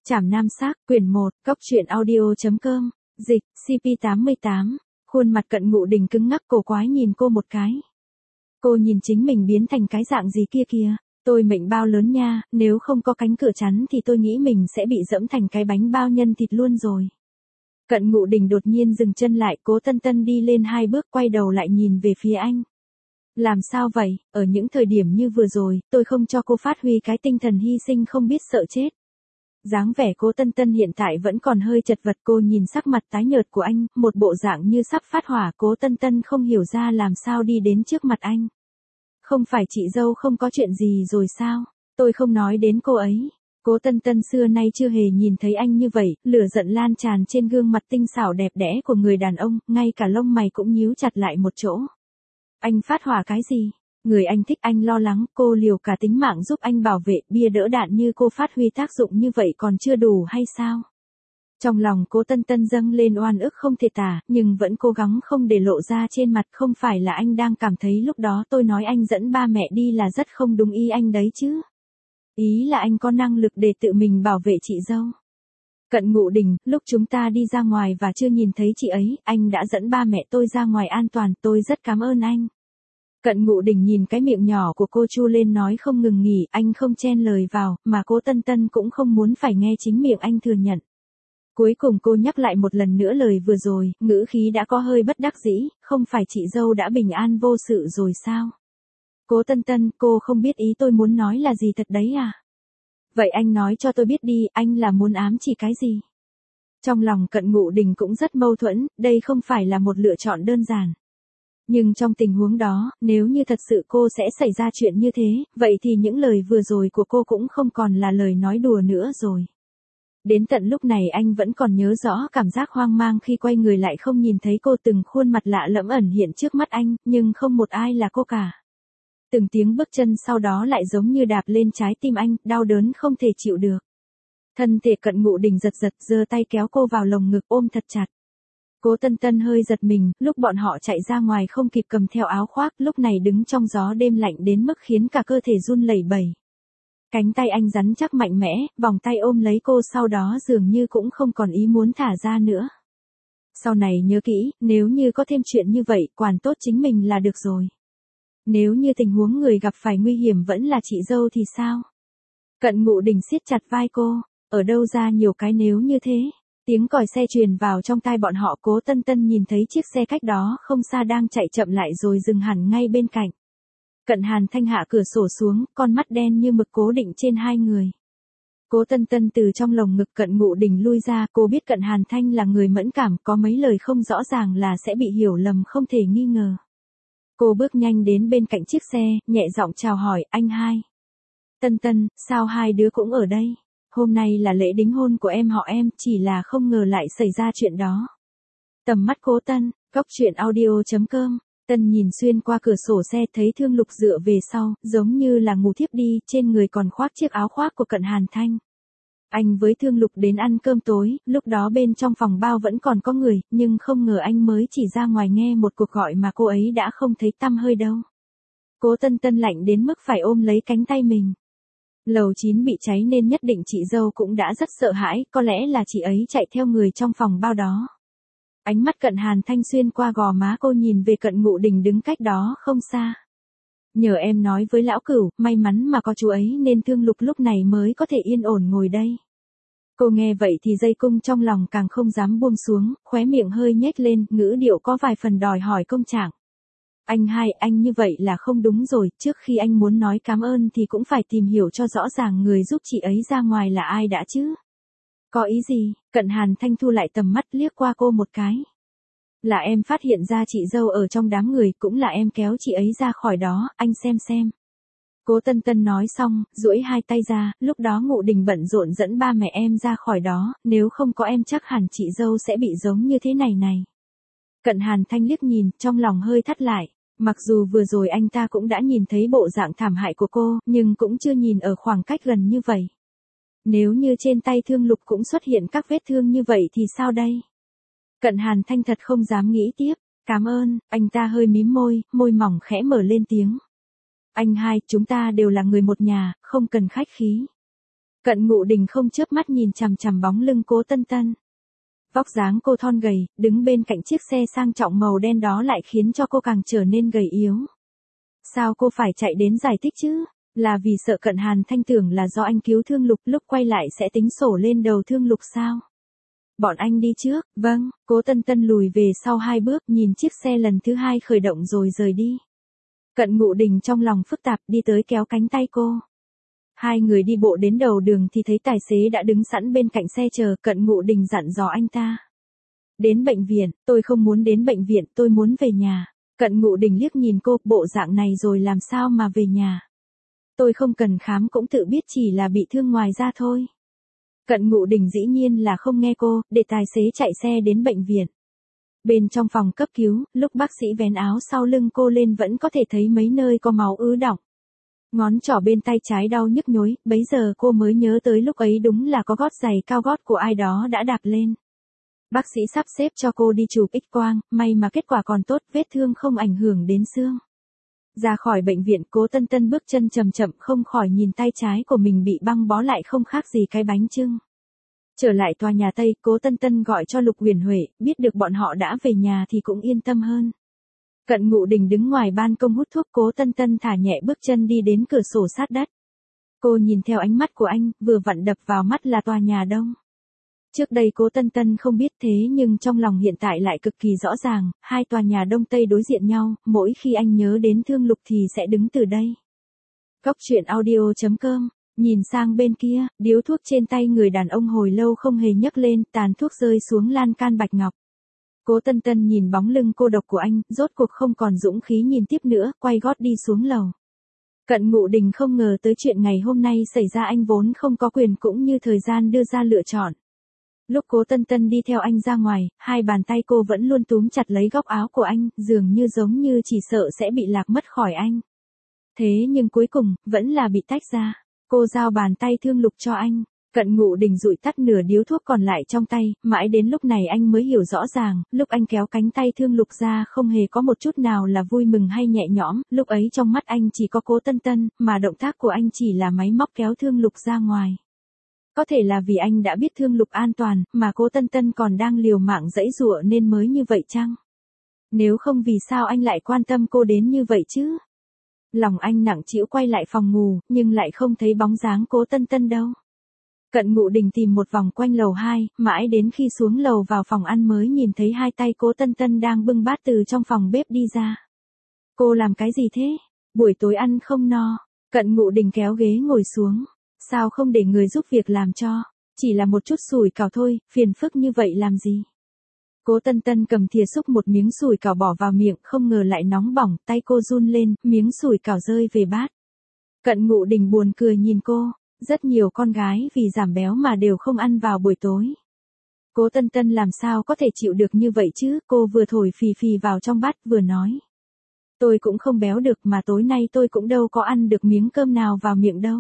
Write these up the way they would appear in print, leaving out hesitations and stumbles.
Trảm Nam Xác, quyển 1, Cóc truyện audio.com, dịch, CP88, khuôn mặt Cận Ngụ Đình cứng ngắc cổ quái nhìn cô một cái. Cô nhìn chính mình biến thành cái dạng gì kia kìa, tôi mệnh bao lớn nha, nếu không có cánh cửa chắn thì tôi nghĩ mình sẽ bị dẫm thành cái bánh bao nhân thịt luôn rồi. Cận Ngụ Đình đột nhiên dừng chân lại, Cố Tân Tân đi lên 2 bước quay đầu lại nhìn về phía anh. Làm sao vậy, ở những thời điểm như vừa rồi, tôi không cho cô phát huy cái tinh thần hy sinh không biết sợ chết. Dáng vẻ Cố Tân Tân hiện tại vẫn còn hơi chật vật, cô nhìn sắc mặt tái nhợt của anh, một bộ dạng như sắp phát hỏa. Cố Tân Tân không hiểu ra làm sao đi đến trước mặt anh. Không phải chị dâu không có chuyện gì rồi sao, tôi không nói đến cô ấy. Cố Tân Tân xưa nay chưa hề nhìn thấy anh như vậy, lửa giận lan tràn trên gương mặt tinh xảo đẹp đẽ của người đàn ông, ngay cả lông mày cũng nhíu chặt lại một chỗ. Anh phát hỏa cái gì? Người anh thích anh lo lắng, cô liều cả tính mạng giúp anh bảo vệ, bia đỡ đạn như cô phát huy tác dụng như vậy còn chưa đủ hay sao? Trong lòng Cố Tân Tân dâng lên oan ức không thể tả, nhưng vẫn cố gắng không để lộ ra trên mặt. Không phải là anh đang cảm thấy lúc đó tôi nói anh dẫn ba mẹ đi là rất không đúng ý anh đấy chứ? Ý là anh có năng lực để tự mình bảo vệ chị dâu. Cận Ngụ Đình, lúc chúng ta đi ra ngoài và chưa nhìn thấy chị ấy, anh đã dẫn ba mẹ tôi ra ngoài an toàn, tôi rất cảm ơn anh. Cận Ngụ Đình nhìn cái miệng nhỏ của cô chu lên nói không ngừng nghỉ, anh không chen lời vào, mà Cố Tân Tân cũng không muốn phải nghe chính miệng anh thừa nhận. Cuối cùng cô nhắc lại một lần nữa lời vừa rồi, ngữ khí đã có hơi bất đắc dĩ, không phải chị dâu đã bình an vô sự rồi sao? Cố Tân Tân, cô không biết ý tôi muốn nói là gì thật đấy à? Vậy anh nói cho tôi biết đi, anh là muốn ám chỉ cái gì? Trong lòng Cận Ngụ Đình cũng rất mâu thuẫn, đây không phải là một lựa chọn đơn giản. Nhưng trong tình huống đó, nếu như thật sự cô sẽ xảy ra chuyện như thế, vậy thì những lời vừa rồi của cô cũng không còn là lời nói đùa nữa rồi. Đến tận lúc này anh vẫn còn nhớ rõ cảm giác hoang mang khi quay người lại không nhìn thấy cô, từng khuôn mặt lạ lẫm ẩn hiện trước mắt anh, nhưng không một ai là cô cả. Từng tiếng bước chân sau đó lại giống như đạp lên trái tim anh, đau đớn không thể chịu được. Thân thể Cận Ngụ Đình giật giật, giơ tay kéo cô vào lồng ngực ôm thật chặt. Cố Tân Tân hơi giật mình, lúc bọn họ chạy ra ngoài không kịp cầm theo áo khoác, lúc này đứng trong gió đêm lạnh đến mức khiến cả cơ thể run lẩy bẩy. Cánh tay anh rắn chắc mạnh mẽ, vòng tay ôm lấy cô, sau đó dường như cũng không còn ý muốn thả ra nữa. Sau này nhớ kỹ, nếu như có thêm chuyện như vậy, quản tốt chính mình là được rồi. Nếu như tình huống người gặp phải nguy hiểm vẫn là chị dâu thì sao? Cận Ngụ Đình siết chặt vai cô, ở đâu ra nhiều cái nếu như thế? Tiếng còi xe truyền vào trong tai bọn họ. Cố Tân Tân nhìn thấy chiếc xe cách đó không xa đang chạy chậm lại rồi dừng hẳn ngay bên cạnh. Cận Hàn Thanh hạ cửa sổ xuống, con mắt đen như mực cố định trên hai người. Cố Tân Tân từ trong lồng ngực Cận Ngụ Đình lui ra, cô biết Cận Hàn Thanh là người mẫn cảm, có mấy lời không rõ ràng là sẽ bị hiểu lầm không thể nghi ngờ. Cô bước nhanh đến bên cạnh chiếc xe, nhẹ giọng chào hỏi, anh hai. Tân Tân, sao hai đứa cũng ở đây? Hôm nay là lễ đính hôn của em họ em, chỉ là không ngờ lại xảy ra chuyện đó. Tầm mắt Cố Tân, Cóc truyện audio.com. Tân nhìn xuyên qua cửa sổ xe thấy Thương Lục dựa về sau, giống như là ngủ thiếp đi, trên người còn khoác chiếc áo khoác của Cận Hàn Thanh. Anh với Thương Lục đến ăn cơm tối, lúc đó bên trong phòng bao vẫn còn có người, nhưng không ngờ anh mới chỉ ra ngoài nghe một cuộc gọi mà cô ấy đã không thấy tăm hơi đâu. Cố Tân Tân lạnh đến mức phải ôm lấy cánh tay mình. Lầu 9 bị cháy nên nhất định chị dâu cũng đã rất sợ hãi, có lẽ là chị ấy chạy theo người trong phòng bao đó. Ánh mắt Cận Hàn Thanh xuyên qua gò má cô nhìn về Cận Ngụ Đình đứng cách đó không xa. Nhờ em nói với lão Cửu, may mắn mà có chú ấy nên Thương Lục lúc này mới có thể yên ổn ngồi đây. Cô nghe vậy thì dây cung trong lòng càng không dám buông xuống, khóe miệng hơi nhếch lên, ngữ điệu có vài phần đòi hỏi công trạng. Anh hai, anh như vậy là không đúng rồi, trước khi anh muốn nói cảm ơn thì cũng phải tìm hiểu cho rõ ràng người giúp chị ấy ra ngoài là ai đã chứ. Có ý gì? Cận Hàn Thanh thu lại tầm mắt liếc qua cô một cái. Là em phát hiện ra chị dâu ở trong đám người, cũng là em kéo chị ấy ra khỏi đó, anh xem. Cố Tân Tân nói xong, duỗi hai tay ra, lúc đó Ngụ Đình bận rộn dẫn ba mẹ em ra khỏi đó, nếu không có em chắc hẳn chị dâu sẽ bị giống như thế này. Cận Hàn Thanh liếc nhìn, trong lòng hơi thắt lại. Mặc dù vừa rồi anh ta cũng đã nhìn thấy bộ dạng thảm hại của cô, nhưng cũng chưa nhìn ở khoảng cách gần như vậy. Nếu như trên tay Thương Lục cũng xuất hiện các vết thương như vậy thì sao đây? Cận Hàn Thanh thật không dám nghĩ tiếp. Cảm ơn, anh ta hơi mím môi, môi mỏng khẽ mở lên tiếng. Anh hai, chúng ta đều là người một nhà, không cần khách khí. Cận Ngụ Đình không chớp mắt nhìn chằm chằm bóng lưng Cố Tân Tân. Vóc dáng cô thon gầy, đứng bên cạnh chiếc xe sang trọng màu đen đó lại khiến cho cô càng trở nên gầy yếu. Sao cô phải chạy đến giải thích chứ? Là vì sợ Cận Hàn Thanh tưởng là do anh cứu Thương Lục, lúc quay lại sẽ tính sổ lên đầu Thương Lục sao? Bọn anh đi trước. Vâng. Cố Tân Tân lùi về sau 2 bước, nhìn chiếc xe lần thứ 2 khởi động rồi rời đi. Cận Ngụ Đình trong lòng phức tạp đi tới kéo cánh tay cô. Hai người đi bộ đến đầu đường thì thấy tài xế đã đứng sẵn bên cạnh xe chờ. Cận Ngụ Đình dặn dò anh ta. Đến bệnh viện. Tôi không muốn đến bệnh viện, tôi muốn về nhà. Cận Ngụ Đình liếc nhìn cô, bộ dạng này rồi làm sao mà về nhà? Tôi không cần khám cũng tự biết, chỉ là bị thương ngoài da thôi. Cận Ngụ Đình dĩ nhiên là không nghe cô, để tài xế chạy xe đến bệnh viện. Bên trong phòng cấp cứu, lúc bác sĩ vén áo sau lưng cô lên vẫn có thể thấy mấy nơi có máu ứ đọng. Ngón trỏ bên tay trái đau nhức nhối, bấy giờ cô mới nhớ tới lúc ấy đúng là có gót giày cao gót của ai đó đã đạp lên. Bác sĩ sắp xếp cho cô đi chụp X-quang, may mà kết quả còn tốt, vết thương không ảnh hưởng đến xương. Ra khỏi bệnh viện, Cố Tân Tân bước chân chậm chậm, không khỏi nhìn tay trái của mình bị băng bó lại không khác gì cái bánh chưng. Trở lại tòa nhà Tây, Cố Tân Tân gọi cho Lục Huyền Huệ, biết được bọn họ đã về nhà thì cũng yên tâm hơn. Cận Ngụ Đình đứng ngoài ban công hút thuốc, Cố Tân Tân thả nhẹ bước chân đi đến cửa sổ sát đất. Cô nhìn theo ánh mắt của anh, vừa vặn đập vào mắt là tòa nhà Đông. Trước đây Cố Tân Tân không biết thế nhưng trong lòng hiện tại lại cực kỳ rõ ràng, hai tòa nhà Đông Tây đối diện nhau, mỗi khi anh nhớ đến Thương Lục thì sẽ đứng từ đây. Cóc truyện audio.com. Nhìn sang bên kia, điếu thuốc trên tay người đàn ông hồi lâu không hề nhấc lên, tàn thuốc rơi xuống lan can bạch ngọc. Cố Tân Tân nhìn bóng lưng cô độc của anh, rốt cuộc không còn dũng khí nhìn tiếp nữa, quay gót đi xuống lầu. Cận Ngụ Đình không ngờ tới chuyện ngày hôm nay xảy ra, anh vốn không có quyền cũng như thời gian đưa ra lựa chọn. Lúc Cố Tân Tân đi theo anh ra ngoài, hai bàn tay cô vẫn luôn túm chặt lấy góc áo của anh, dường như giống như chỉ sợ sẽ bị lạc mất khỏi anh. Thế nhưng cuối cùng, vẫn là bị tách ra. Cô giao bàn tay Thương Lục cho anh. Cận Ngụ Đình dụi tắt nửa điếu thuốc còn lại trong tay, mãi đến lúc này anh mới hiểu rõ ràng, lúc anh kéo cánh tay Thương Lục ra không hề có một chút nào là vui mừng hay nhẹ nhõm, lúc ấy trong mắt anh chỉ có Cố Tân Tân, mà động tác của anh chỉ là máy móc kéo Thương Lục ra ngoài. Có thể là vì anh đã biết Thương Lục an toàn, mà Cố Tân Tân còn đang liều mạng giãy giụa nên mới như vậy chăng? Nếu không vì sao anh lại quan tâm cô đến như vậy chứ? Lòng anh nặng trĩu quay lại phòng ngủ, nhưng lại không thấy bóng dáng Cố Tân Tân đâu. Cận Ngụ Đình tìm một vòng quanh lầu 2, mãi đến khi xuống lầu vào phòng ăn mới nhìn thấy hai tay Cố Tân Tân đang bưng bát từ trong phòng bếp đi ra. Cô làm cái gì thế? Buổi tối ăn không no. Cận Ngụ Đình kéo ghế ngồi xuống. Sao không để người giúp việc làm cho? Chỉ là một chút sủi cảo thôi, phiền phức như vậy làm gì? Cố Tân Tân cầm thìa xúc một miếng sủi cảo bỏ vào miệng, không ngờ lại nóng bỏng, tay cô run lên, miếng sủi cảo rơi về bát. Cận Ngụ Đình buồn cười nhìn cô, rất nhiều con gái vì giảm béo mà đều không ăn vào buổi tối. Cố Tân Tân làm sao có thể chịu được như vậy chứ, cô vừa thổi phì phì vào trong bát vừa nói. Tôi cũng không béo được mà tối nay tôi cũng đâu có ăn được miếng cơm nào vào miệng đâu.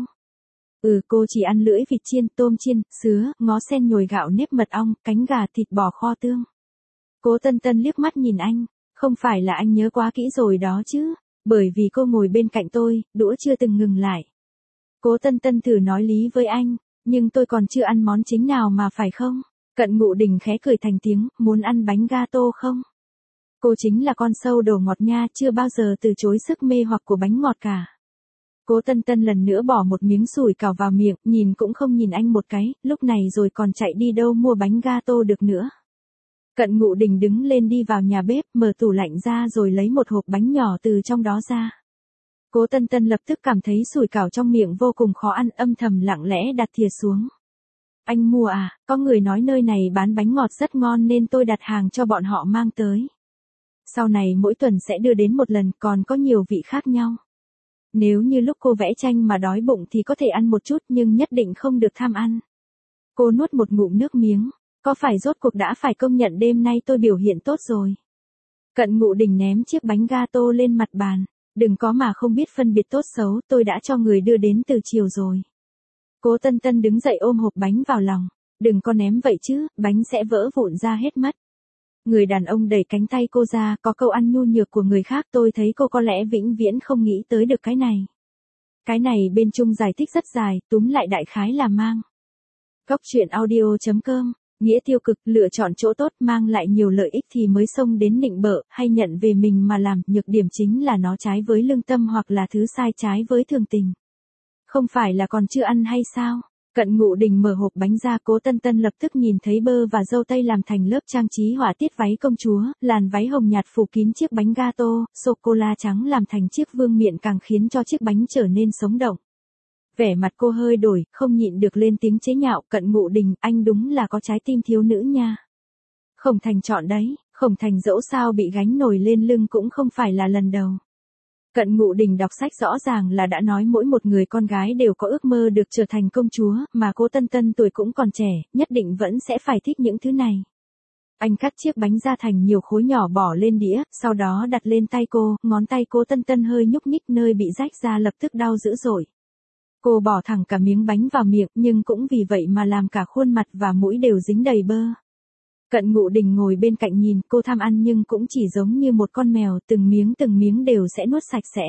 Cô chỉ ăn lưỡi vịt chiên, tôm chiên, sứa, ngó sen nhồi gạo nếp mật ong, cánh gà thịt bò kho tương. Cố Tân Tân liếc mắt nhìn anh, không phải là anh nhớ quá kỹ rồi đó chứ, bởi vì cô ngồi bên cạnh tôi, đũa chưa từng ngừng lại. Cố Tân Tân thử nói lý với anh, nhưng tôi còn chưa ăn món chính nào mà phải không? Cận Ngụ Đình khẽ cười thành tiếng, muốn ăn bánh gato không? Cô chính là con sâu đầu ngọt nha, chưa bao giờ từ chối sức mê hoặc của bánh ngọt cả. Cố Tân Tân lần nữa bỏ một miếng sủi cảo vào miệng, nhìn cũng không nhìn anh một cái, lúc này rồi còn chạy đi đâu mua bánh gato được nữa. Cận Ngụ Đình đứng lên đi vào nhà bếp, mở tủ lạnh ra rồi lấy một hộp bánh nhỏ từ trong đó ra. Cố Tân Tân lập tức cảm thấy sủi cảo trong miệng vô cùng khó ăn, âm thầm lặng lẽ đặt thìa xuống. Anh mua à, có người nói nơi này bán bánh ngọt rất ngon nên tôi đặt hàng cho bọn họ mang tới. Sau này mỗi tuần sẽ đưa đến một lần, còn có nhiều vị khác nhau. Nếu như lúc cô vẽ tranh mà đói bụng thì có thể ăn một chút nhưng nhất định không được tham ăn. Cô nuốt một ngụm nước miếng, có phải rốt cuộc đã phải công nhận đêm nay tôi biểu hiện tốt rồi. Cận Ngụ Đình ném chiếc bánh gato lên mặt bàn, đừng có mà không biết phân biệt tốt xấu, tôi đã cho người đưa đến từ chiều rồi. Cố Tân Tân đứng dậy ôm hộp bánh vào lòng, đừng có ném vậy chứ, bánh sẽ vỡ vụn ra hết mất. Người đàn ông đẩy cánh tay cô ra, có câu ăn nhu nhược của người khác, tôi thấy cô có lẽ vĩnh viễn không nghĩ tới được cái này. Cái này bên Trung giải thích rất dài, túm lại đại khái là mang. Góc truyện audio.com, nghĩa tiêu cực, lựa chọn chỗ tốt mang lại nhiều lợi ích thì mới xông đến nịnh bợ, hay nhận về mình mà làm, nhược điểm chính là nó trái với lương tâm hoặc là thứ sai trái với thường tình. Không phải là còn chưa ăn hay sao? Cận Ngụ Đình mở hộp bánh ra, Cố Tân Tân lập tức nhìn thấy bơ và dâu tây làm thành lớp trang trí họa tiết váy công chúa, làn váy hồng nhạt phủ kín chiếc bánh gato, sô-cô-la trắng làm thành chiếc vương miện càng khiến cho chiếc bánh trở nên sống động. Vẻ mặt cô hơi đổi, không nhịn được lên tiếng chế nhạo, Cận Ngụ Đình, anh đúng là có trái tim thiếu nữ nha. Khổng Thành chọn đấy, Khổng Thành dẫu sao bị gánh nổi lên lưng cũng không phải là lần đầu. Cận Ngụ Đình đọc sách rõ ràng là đã nói mỗi một người con gái đều có ước mơ được trở thành công chúa, mà Cố Tân Tân tuổi cũng còn trẻ, nhất định vẫn sẽ phải thích những thứ này. Anh cắt chiếc bánh ra thành nhiều khối nhỏ bỏ lên đĩa, sau đó đặt lên tay cô, ngón tay Cố Tân Tân hơi nhúc nhích, nơi bị rách ra lập tức đau dữ dội. Cô bỏ thẳng cả miếng bánh vào miệng, nhưng cũng vì vậy mà làm cả khuôn mặt và mũi đều dính đầy bơ. Cận Ngụ Đình ngồi bên cạnh nhìn, cô tham ăn nhưng cũng chỉ giống như một con mèo, từng miếng đều sẽ nuốt sạch sẽ.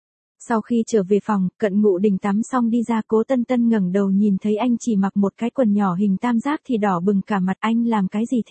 Sau khi trở về phòng, Cận Ngụ Đình tắm xong đi ra, Cố Tân Tân ngẩng đầu nhìn thấy anh chỉ mặc một cái quần nhỏ hình tam giác thì đỏ bừng cả mặt. Anh làm cái gì thế?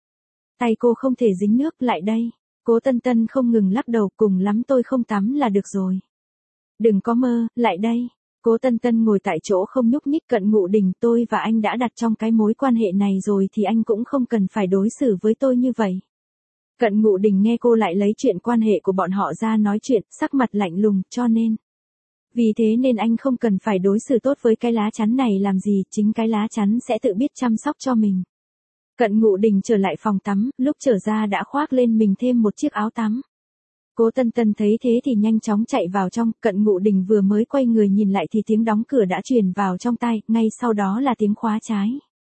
Tay cô không thể dính nước, lại đây. Cố Tân Tân không ngừng lắc đầu, cùng lắm tôi không tắm là được rồi. Đừng có mơ, lại đây. Cố Tân Tân ngồi tại chỗ không nhúc nhích. Cận Ngụ Đình, tôi và anh đã đặt trong cái mối quan hệ này rồi thì anh cũng không cần phải đối xử với tôi như vậy. Cận Ngụ Đình nghe cô lại lấy chuyện quan hệ của bọn họ ra nói chuyện, sắc mặt lạnh lùng, cho nên. Vì thế nên anh không cần phải đối xử tốt với cái lá chắn này làm gì, chính cái lá chắn sẽ tự biết chăm sóc cho mình. Cận Ngụ Đình trở lại phòng tắm, lúc trở ra đã khoác lên mình thêm một chiếc áo tắm. Cố Tân Tân thấy thế thì nhanh chóng chạy vào trong, Cận Ngụ Đình vừa mới quay người nhìn lại thì tiếng đóng cửa đã truyền vào trong tai, ngay sau đó là tiếng khóa trái.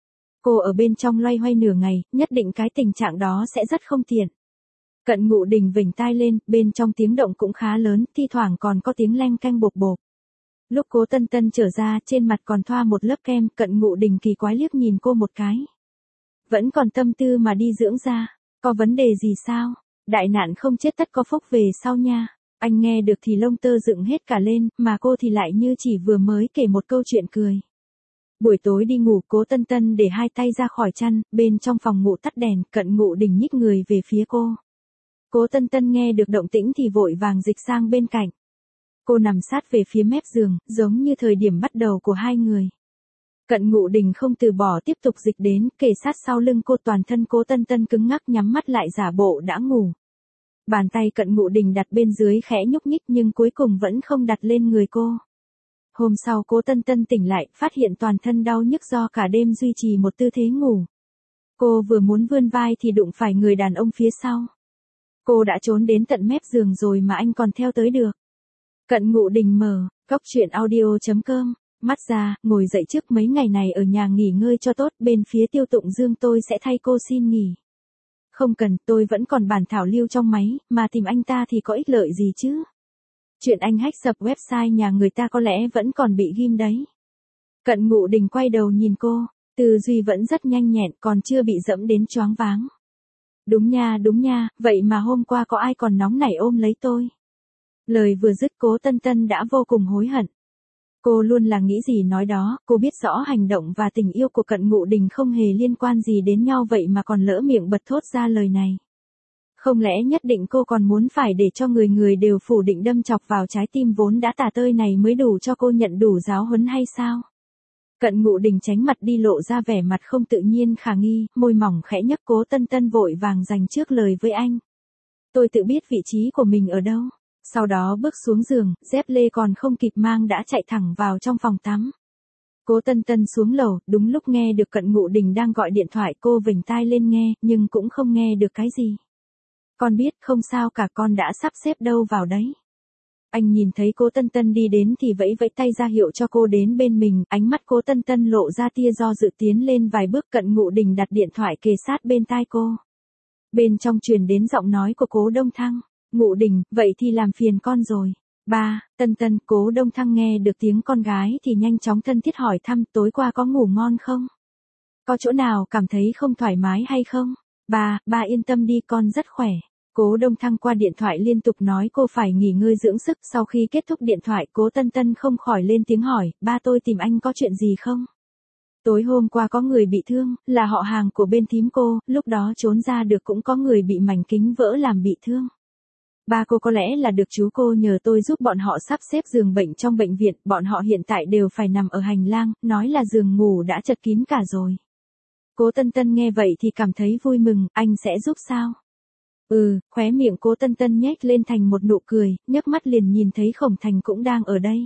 Cô ở bên trong loay hoay nửa ngày, nhất định cái tình trạng đó sẽ rất không tiện. Cận Ngụ Đình vểnh tai lên, bên trong tiếng động cũng khá lớn, thi thoảng còn có tiếng leng keng bộp bộp. Lúc Cố Tân Tân trở ra, trên mặt còn thoa một lớp kem, Cận Ngụ Đình kỳ quái liếc nhìn cô một cái. Vẫn còn tâm tư mà đi dưỡng da, có vấn đề gì sao? Đại nạn không chết tất có phúc về sau nha. Anh nghe được thì lông tơ dựng hết cả lên, mà cô thì lại như chỉ vừa mới kể một câu chuyện cười. Buổi tối đi ngủ, Cố Tân Tân để hai tay ra khỏi chăn, bên trong phòng ngủ tắt đèn, Cận Ngụ Đình nhích người về phía cô. Cố Tân Tân nghe được động tĩnh thì vội vàng dịch sang bên cạnh. Cô nằm sát về phía mép giường, giống như thời điểm bắt đầu của hai người. Cận Ngụ Đình không từ bỏ tiếp tục dịch đến, kề sát sau lưng cô, toàn thân Cố Tân Tân cứng ngắc nhắm mắt lại giả bộ đã ngủ. Bàn tay Cận Ngụ Đình đặt bên dưới khẽ nhúc nhích nhưng cuối cùng vẫn không đặt lên người cô. Hôm sau Cố Tân Tân tỉnh lại, phát hiện toàn thân đau nhức do cả đêm duy trì một tư thế ngủ. Cô vừa muốn vươn vai thì đụng phải người đàn ông phía sau. Cô đã trốn đến tận mép giường rồi mà anh còn theo tới được. Cận Ngụ Đình mở, góc truyện audio.com, mắt ra, ngồi dậy trước, mấy ngày này ở nhà nghỉ ngơi cho tốt, bên phía Tiêu Tụng Dương tôi sẽ thay cô xin nghỉ. Không cần, tôi vẫn còn bản thảo lưu trong máy, mà tìm anh ta thì có ích lợi gì chứ? Chuyện anh hack sập website nhà người ta có lẽ vẫn còn bị ghim đấy. Cận Ngụ Đình quay đầu nhìn cô, tư duy vẫn rất nhanh nhẹn, còn chưa bị dẫm đến choáng váng. Đúng nha, vậy mà hôm qua có ai còn nóng nảy ôm lấy tôi. Lời vừa dứt Cố Tân Tân đã vô cùng hối hận. Cô luôn là nghĩ gì nói đó, cô biết rõ hành động và tình yêu của Cận Ngụ Đình không hề liên quan gì đến nhau, vậy mà còn lỡ miệng bật thốt ra lời này. Không lẽ nhất định cô còn muốn phải để cho người người đều phủ định đâm chọc vào trái tim vốn đã tả tơi này mới đủ cho cô nhận đủ giáo huấn hay sao? Cận Ngụ Đình tránh mặt đi, lộ ra vẻ mặt không tự nhiên khả nghi, môi mỏng khẽ nhấc. Cố Tân Tân vội vàng dành trước lời với anh. Tôi tự biết vị trí của mình ở đâu. Sau đó bước xuống giường, dép lê còn không kịp mang đã chạy thẳng vào trong phòng tắm. Cố Tân Tân xuống lầu, đúng lúc nghe được Cận Ngụ Đình đang gọi điện thoại, cô vểnh tai lên nghe, nhưng cũng không nghe được cái gì. Con biết, không sao cả, con đã sắp xếp đâu vào đấy. Anh nhìn thấy Cố Tân Tân đi đến thì vẫy vẫy tay ra hiệu cho cô đến bên mình, ánh mắt Cố Tân Tân lộ ra tia do dự, tiến lên vài bước. Cận Ngụ Đình đặt điện thoại kề sát bên tai cô. Bên trong truyền đến giọng nói của Cố Đông Thăng. Ngụ Đình, vậy thì làm phiền con rồi. Ba, Tân Tân. Cố Đông Thăng nghe được tiếng con gái thì nhanh chóng thân thiết hỏi thăm, tối qua có ngủ ngon không? Có chỗ nào cảm thấy không thoải mái hay không? Ba yên tâm đi, con rất khỏe. Cố Đông Thăng qua điện thoại liên tục nói cô phải nghỉ ngơi dưỡng sức. Sau khi kết thúc điện thoại, Cố Tân Tân không khỏi lên tiếng hỏi, ba tôi tìm anh có chuyện gì không? Tối hôm qua có người bị thương, là họ hàng của bên thím cô, lúc đó trốn ra được cũng có người bị mảnh kính vỡ làm bị thương. Ba cô có lẽ là được chú cô nhờ tôi giúp bọn họ sắp xếp giường bệnh trong bệnh viện, bọn họ hiện tại đều phải nằm ở hành lang, nói là giường ngủ đã chật kín cả rồi. Cố Tân Tân nghe vậy thì cảm thấy vui mừng, anh sẽ giúp sao? Khóe miệng Cố Tân Tân nhếch lên thành một nụ cười, nhấc mắt liền nhìn thấy Khổng Thành cũng đang ở đây.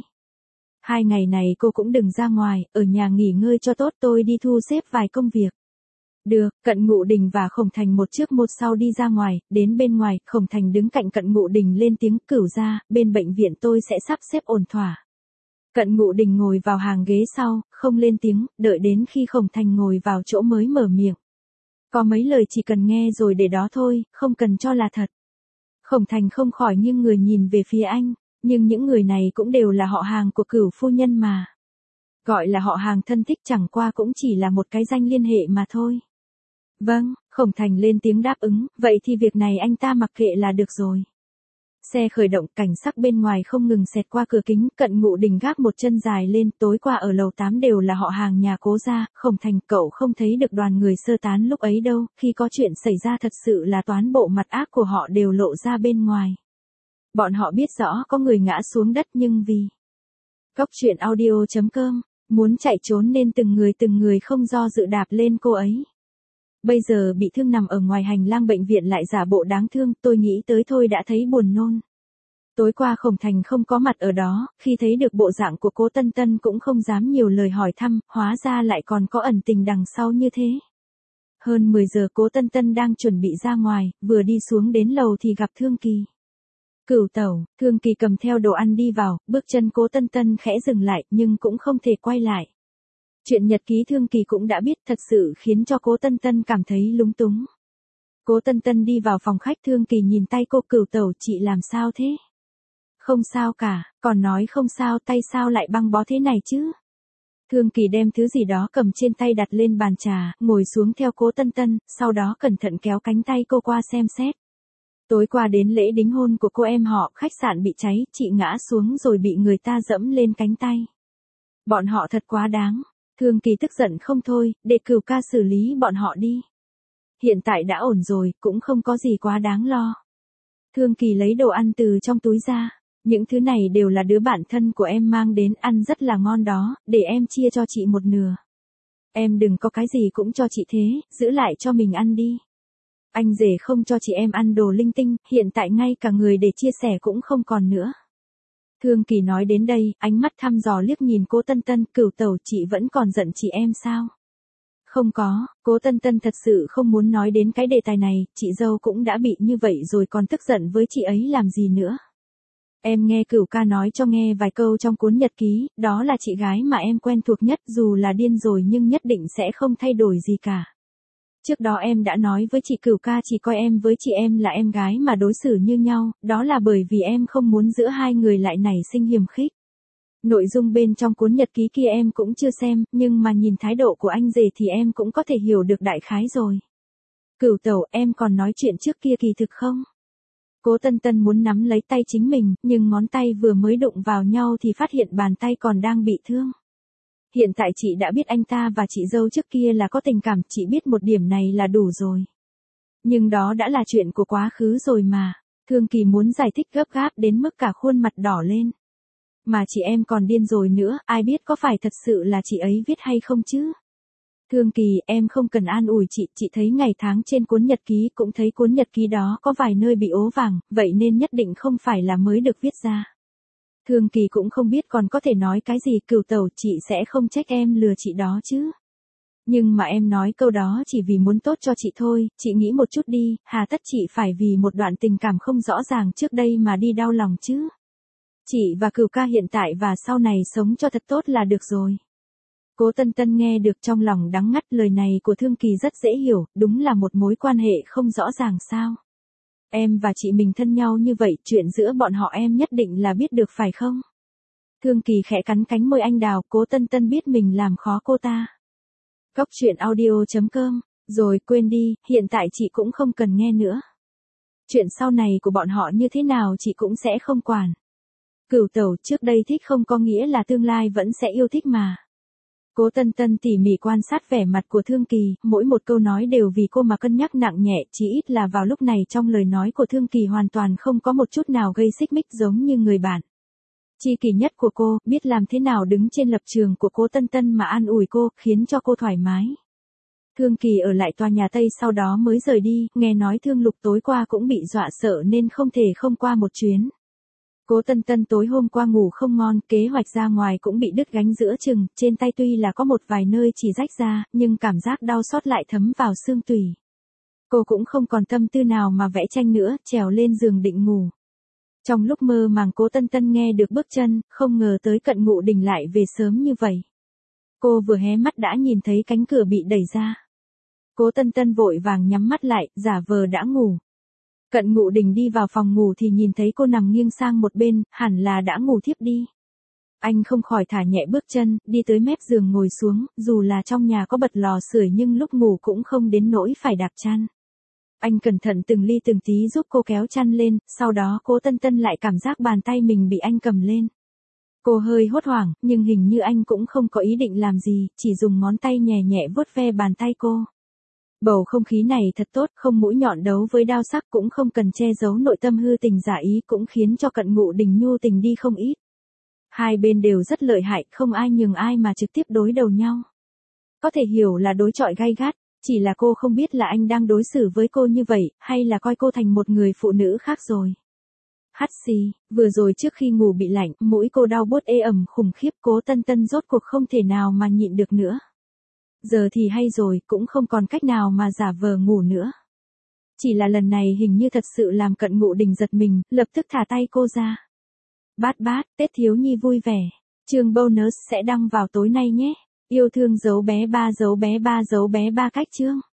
2 ngày này cô cũng đừng ra ngoài, ở nhà nghỉ ngơi cho tốt, tôi đi thu xếp vài công việc. Được, Cận Ngụ Đình và Khổng Thành một trước một sau đi ra ngoài, đến bên ngoài, Khổng Thành đứng cạnh Cận Ngụ Đình lên tiếng, Cửu gia, bên bệnh viện tôi sẽ sắp xếp ổn thỏa. Cận Ngụ Đình ngồi vào hàng ghế sau, không lên tiếng, đợi đến khi Khổng Thành ngồi vào chỗ mới mở miệng. Có mấy lời chỉ cần nghe rồi để đó thôi, không cần cho là thật. Khổng Thành không khỏi nghiêng người nhìn về phía anh, nhưng những người này cũng đều là họ hàng của Cửu phu nhân mà. Gọi là họ hàng thân thích chẳng qua cũng chỉ là một cái danh liên hệ mà thôi. Vâng, Khổng Thành lên tiếng đáp ứng, vậy thì việc này anh ta mặc kệ là được rồi. Xe khởi động, cảnh sắc bên ngoài không ngừng xẹt qua cửa kính, Cận Ngụ Đình gác một chân dài lên, tối qua ở lầu 8 đều là họ hàng nhà Cố gia, Khổng Thành cậu không thấy được đoàn người sơ tán lúc ấy đâu, khi có chuyện xảy ra thật sự là toán bộ mặt ác của họ đều lộ ra bên ngoài. Bọn họ biết rõ có người ngã xuống đất nhưng vì Cóc truyện audio.com, muốn chạy trốn nên từng người không do dự đạp lên cô ấy. Bây giờ bị thương nằm ở ngoài hành lang bệnh viện lại giả bộ đáng thương, tôi nghĩ tới thôi đã thấy buồn nôn. Tối qua Khổng Thành không có mặt ở đó, khi thấy được bộ dạng của Cố Tân Tân cũng không dám nhiều lời hỏi thăm, hóa ra lại còn có ẩn tình đằng sau như thế. Hơn 10 giờ Cố Tân Tân đang chuẩn bị ra ngoài, vừa đi xuống đến lầu thì gặp Thương Kỳ. Cửu tẩu, Thương Kỳ cầm theo đồ ăn đi vào, bước chân Cố Tân Tân khẽ dừng lại, nhưng cũng không thể quay lại. Chuyện nhật ký Thương Kỳ cũng đã biết, thật sự khiến cho Cố Tân Tân cảm thấy lúng túng. Cố Tân Tân đi vào phòng khách, Thương Kỳ nhìn tay cô, Cửu tẩu chị làm sao thế? Không sao cả, còn nói không sao, tay sao lại băng bó thế này chứ? Thương Kỳ đem thứ gì đó cầm trên tay đặt lên bàn trà, ngồi xuống theo Cố Tân Tân, sau đó cẩn thận kéo cánh tay cô qua xem xét. Tối qua đến lễ đính hôn của cô em họ, khách sạn bị cháy, chị ngã xuống rồi bị người ta dẫm lên cánh tay. Bọn họ thật quá đáng. Thương Kỳ tức giận không thôi, để Cửu ca xử lý bọn họ đi. Hiện tại đã ổn rồi, cũng không có gì quá đáng lo. Thương Kỳ lấy đồ ăn từ trong túi ra. Những thứ này đều là đứa bạn thân của em mang đến, ăn rất là ngon đó, để em chia cho chị một nửa. Em đừng có cái gì cũng cho chị thế, giữ lại cho mình ăn đi. Anh rể không cho chị em ăn đồ linh tinh, hiện tại ngay cả người để chia sẻ cũng không còn nữa. Thương Kỳ nói đến đây, ánh mắt thăm dò liếc nhìn Cố Tân Tân, Cửu tẩu chị vẫn còn giận chị em sao? Không có, Cố Tân Tân thật sự không muốn nói đến cái đề tài này, chị dâu cũng đã bị như vậy rồi còn tức giận với chị ấy làm gì nữa. Em nghe Cửu ca nói cho nghe vài câu trong cuốn nhật ký, đó là chị gái mà em quen thuộc nhất, dù là điên rồi nhưng nhất định sẽ không thay đổi gì cả. Trước đó em đã nói với chị Cửu ca chỉ coi em với chị em là em gái mà đối xử như nhau, đó là bởi vì em không muốn giữa hai người lại nảy sinh hiềm khích. Nội dung bên trong cuốn nhật ký kia em cũng chưa xem, nhưng mà nhìn thái độ của anh rể thì em cũng có thể hiểu được đại khái rồi. Cửu tẩu, em còn nói chuyện trước kia kỳ thực không? Cố Tân Tân muốn nắm lấy tay chính mình, nhưng ngón tay vừa mới đụng vào nhau thì phát hiện bàn tay còn đang bị thương. Hiện tại chị đã biết anh ta và chị dâu trước kia là có tình cảm, chị biết một điểm này là đủ rồi. Nhưng đó đã là chuyện của quá khứ rồi mà. Thương Kỳ muốn giải thích gấp gáp đến mức cả khuôn mặt đỏ lên. Mà chị em còn điên rồi nữa, ai biết có phải thật sự là chị ấy viết hay không chứ? Thương Kỳ, em không cần an ủi chị thấy ngày tháng trên cuốn nhật ký, cũng thấy cuốn nhật ký đó có vài nơi bị ố vàng, vậy nên nhất định không phải là mới được viết ra. Thương Kỳ cũng không biết còn có thể nói cái gì, Cửu tẩu, chị sẽ không trách em lừa chị đó chứ. Nhưng mà em nói câu đó chỉ vì muốn tốt cho chị thôi, chị nghĩ một chút đi, hà tất chị phải vì một đoạn tình cảm không rõ ràng trước đây mà đi đau lòng chứ. Chị và Cửu ca hiện tại và sau này sống cho thật tốt là được rồi. Cố Tân Tân nghe được trong lòng đắng ngắt, lời này của Thương Kỳ rất dễ hiểu, đúng là một mối quan hệ không rõ ràng sao. Em và chị mình thân nhau như vậy, chuyện giữa bọn họ em nhất định là biết được phải không? Thương Kỳ khẽ cắn cánh môi anh đào, Cố Tân Tân biết mình làm khó cô ta. Cóc truyện audio.com, rồi quên đi, hiện tại chị cũng không cần nghe nữa. Chuyện sau này của bọn họ như thế nào chị cũng sẽ không quản. Cửu tẩu, trước đây thích không có nghĩa là tương lai vẫn sẽ yêu thích mà. Cố Tân Tân tỉ mỉ quan sát vẻ mặt của Thương Kỳ, mỗi một câu nói đều vì cô mà cân nhắc nặng nhẹ, chỉ ít là vào lúc này trong lời nói của Thương Kỳ hoàn toàn không có một chút nào gây xích mích giống như người bạn. Chi kỷ nhất của cô, biết làm thế nào đứng trên lập trường của Cố Tân Tân mà an ủi cô, khiến cho cô thoải mái. Thương Kỳ ở lại tòa nhà Tây sau đó mới rời đi, nghe nói Thương Lục tối qua cũng bị dọa sợ nên không thể không qua một chuyến. Cố Tân Tân tối hôm qua ngủ không ngon, kế hoạch ra ngoài cũng bị đứt gánh giữa chừng, trên tay tuy là có một vài nơi chỉ rách ra, nhưng cảm giác đau xót lại thấm vào xương tủy. Cô cũng không còn tâm tư nào mà vẽ tranh nữa, trèo lên giường định ngủ. Trong lúc mơ màng Cố Tân Tân nghe được bước chân, không ngờ tới Cận Ngụ Đình lại về sớm như vậy. Cô vừa hé mắt đã nhìn thấy cánh cửa bị đẩy ra. Cố Tân Tân vội vàng nhắm mắt lại, giả vờ đã ngủ. Cận Ngụ Đình đi vào phòng ngủ thì nhìn thấy cô nằm nghiêng sang một bên, hẳn là đã ngủ thiếp đi. Anh không khỏi thả nhẹ bước chân, đi tới mép giường ngồi xuống, dù là trong nhà có bật lò sưởi nhưng lúc ngủ cũng không đến nỗi phải đạp chăn. Anh cẩn thận từng ly từng tí giúp cô kéo chăn lên, sau đó Cố Tân Tân lại cảm giác bàn tay mình bị anh cầm lên. Cô hơi hốt hoảng, nhưng hình như anh cũng không có ý định làm gì, chỉ dùng ngón tay nhẹ nhẹ vuốt ve bàn tay cô. Bầu không khí này thật tốt, không mũi nhọn đấu với đao sắc, cũng không cần che giấu nội tâm hư tình giả ý, cũng khiến cho Cận Ngụ Đình nhu tình đi không ít. Hai bên đều rất lợi hại, không ai nhường ai mà trực tiếp đối đầu nhau. Có thể hiểu là đối chọi gay gắt, chỉ là cô không biết là anh đang đối xử với cô như vậy, hay là coi cô thành một người phụ nữ khác rồi. Hắt xì, vừa rồi trước khi ngủ bị lạnh, mũi cô đau buốt ê ẩm khủng khiếp, Cố Tân Tân rốt cuộc không thể nào mà nhịn được nữa. Giờ thì hay rồi, cũng không còn cách nào mà giả vờ ngủ nữa. Chỉ là lần này hình như thật sự làm Cận Ngụ Đình giật mình, lập tức thả tay cô ra. Bát bát, Tết thiếu nhi vui vẻ. Chương bonus sẽ đăng vào tối nay nhé. Yêu thương dấu bé ba cách chương.